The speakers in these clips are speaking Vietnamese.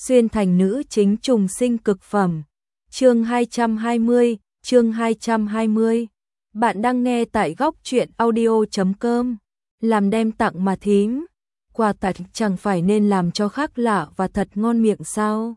xuyên thành nữ chính trùng sinh cực phẩm. Chương 220, chương 220. Bạn đang nghe tại góc truyện audio.com. Làm đem tặng mà thím, quà tặng chẳng phải nên làm cho khác lạ và thật ngon miệng sao?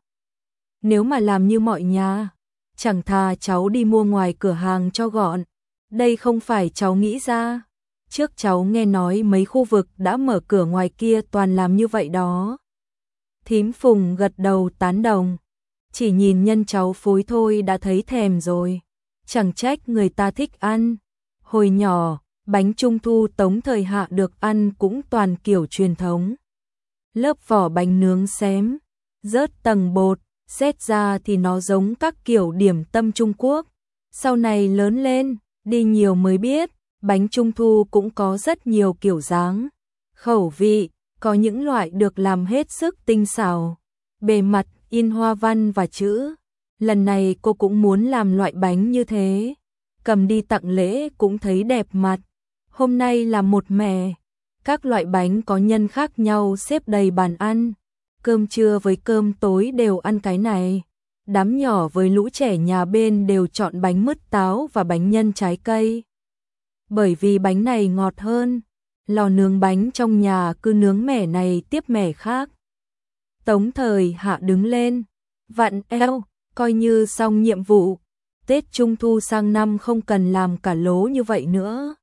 Nếu mà làm như mọi nhà, chẳng thà cháu đi mua ngoài cửa hàng cho gọn. Đây không phải cháu nghĩ ra. Trước cháu nghe nói mấy khu vực đã mở cửa ngoài kia toàn làm như vậy đó. Thím Phùng gật đầu tán đồng. Chỉ nhìn nhân cháu phối thôi đã thấy thèm rồi. Chẳng trách người ta thích ăn. Hồi nhỏ, bánh trung thu Tống Thời Hạ được ăn cũng toàn kiểu truyền thống. Lớp vỏ bánh nướng xém, rớt tầng bột, xét ra thì nó giống các kiểu điểm tâm Trung Quốc. Sau này lớn lên, đi nhiều mới biết, bánh trung thu cũng có rất nhiều kiểu dáng, khẩu vị, có những loại được làm hết sức tinh xảo, bề mặt in hoa văn và chữ. Lần này cô cũng muốn làm loại bánh như thế, cầm đi tặng lễ cũng thấy đẹp mặt. Hôm nay là một mẻ, các loại bánh có nhân khác nhau xếp đầy bàn ăn, cơm trưa với cơm tối đều ăn cái này. Đám nhỏ với lũ trẻ nhà bên đều chọn bánh mứt táo và bánh nhân trái cây. Bởi vì bánh này ngọt hơn, lò nướng bánh trong nhà cứ nướng mẻ này tiếp mẻ khác. Tống Thời Hạ đứng lên, vặn eo, coi như xong nhiệm vụ. Tết Trung Thu sang năm không cần làm cả lố như vậy nữa.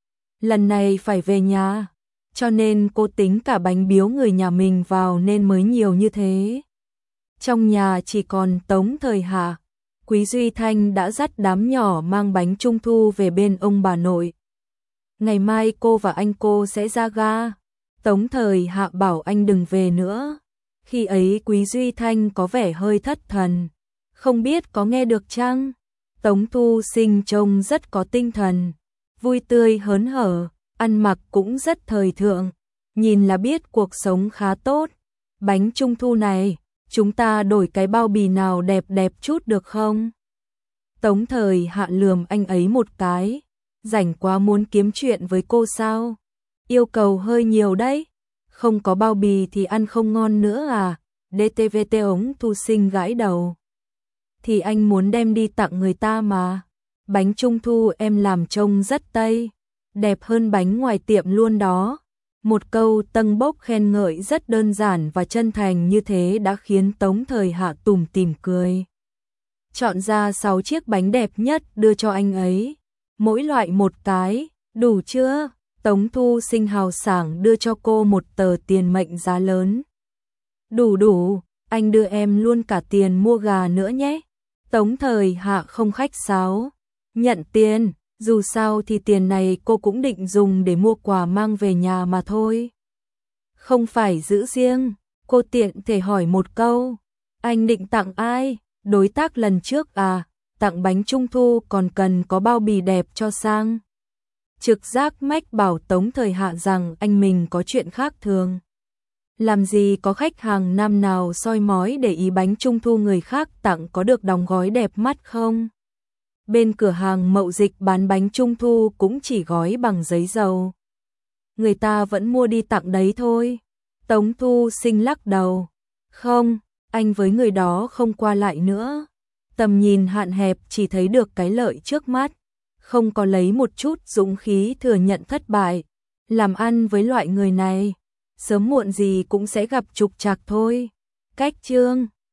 Lần này phải về nhà, cho nên cô tính cả bánh biếu người nhà mình vào nên mới nhiều như thế. Trong nhà chỉ còn Tống Thời Hạ, Quý Duy Thanh đã dắt đám nhỏ mang bánh Trung Thu về bên ông bà nội. Ngày mai cô và anh cô sẽ ra ga. Tống Thời Hạ bảo anh đừng về nữa. Khi ấy Quý Duy Thanh có vẻ hơi thất thần, không biết có nghe được chăng? Tống Thu Sinh trông rất có tinh thần, vui tươi hớn hở, ăn mặc cũng rất thời thượng, nhìn là biết cuộc sống khá tốt. Bánh Trung Thu này, chúng ta đổi cái bao bì nào đẹp đẹp chút được không? Tống Thời Hạ lườm anh ấy một cái, rảnh quá muốn kiếm chuyện với cô sao? Yêu cầu hơi nhiều đấy, không có bao bì thì ăn không ngon nữa à? DTVT ống Thu Sinh gãi đầu. Thì anh muốn đem đi tặng người ta mà. Bánh Trung Thu em làm trông rất Tây, đẹp hơn bánh ngoài tiệm luôn đó. Một câu tâng bốc khen ngợi rất đơn giản và chân thành như thế đã khiến Tống Thời Hạ tủm tỉm cười. Chọn ra 6 chiếc bánh đẹp nhất đưa cho anh ấy, mỗi loại một cái, đủ chưa? Tống Thu Sinh hào sảng đưa cho cô một tờ tiền mệnh giá lớn. Đủ, anh đưa em luôn cả tiền mua gà nữa nhé. Tống Thời Hạ không khách sáo, nhận tiền, dù sao thì tiền này cô cũng định dùng để mua quà mang về nhà mà thôi. Không phải giữ riêng, cô tiện thể hỏi một câu, anh định tặng ai? Đối tác lần trước à? Tặng bánh Trung Thu còn cần có bao bì đẹp cho sang. Trực giác mách bảo Tống Thời Hạ rằng anh mình có chuyện khác thường. Làm gì có khách hàng nam nào soi mói để ý bánh Trung Thu người khác tặng có được đóng gói đẹp mắt không? Bên cửa hàng Mậu Dịch bán bánh Trung Thu cũng chỉ gói bằng giấy dầu. Người ta vẫn mua đi tặng đấy thôi. Tống Thu Sinh lắc đầu. Không, anh với người đó không qua lại nữa. Tầm nhìn hạn hẹp, chỉ thấy được cái lợi trước mắt. Không có lấy một chút dũng khí thừa nhận thất bại. Làm ăn với loại người này, sớm muộn gì cũng sẽ gặp trục trặc thôi. Cách chương